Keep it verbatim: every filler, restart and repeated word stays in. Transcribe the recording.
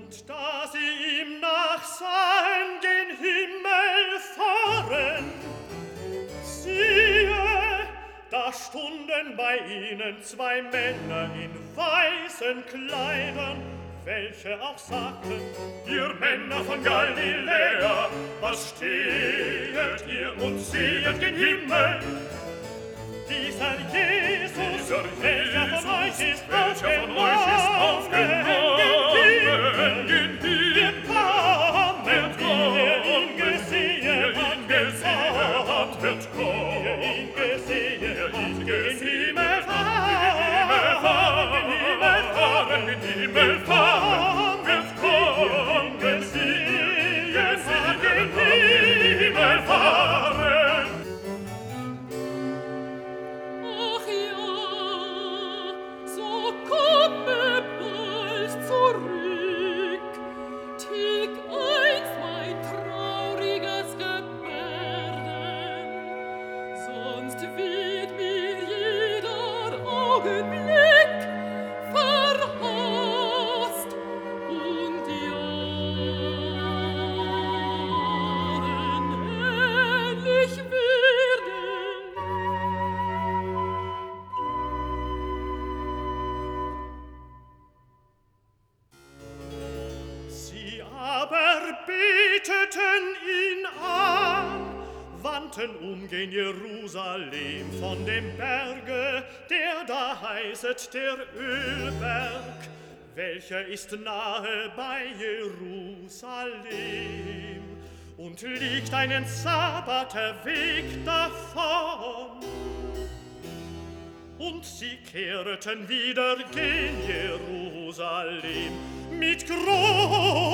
Und da sie ihm nachsahen, gen Himmel fahren, siehe, da stunden bei ihnen zwei Männer in weißen Kleidern, welche auch sagten: Ihr Männer von Galiläa, was stehet ihr und sehet gen Himmel? Dieser Jesus, Dieser welcher Jesus, von euch ist aufgenommen, aufgenommen gen Himmel, wir kamen, wie er ihn gesehen hat, wird kommen, wie er ihn gesehen hat, gen Himmel fahren, gen Himmel fahren, gen Himmel fahren, wird kommen, gesehen hat, gen Himmel fahren. Um gen Jerusalem von dem Berge, der da heißet der Ölberg, welcher ist nahe bei Jerusalem und liegt einen Sabbater Weg davon. Und sie kehrten wieder gen Jerusalem mit großem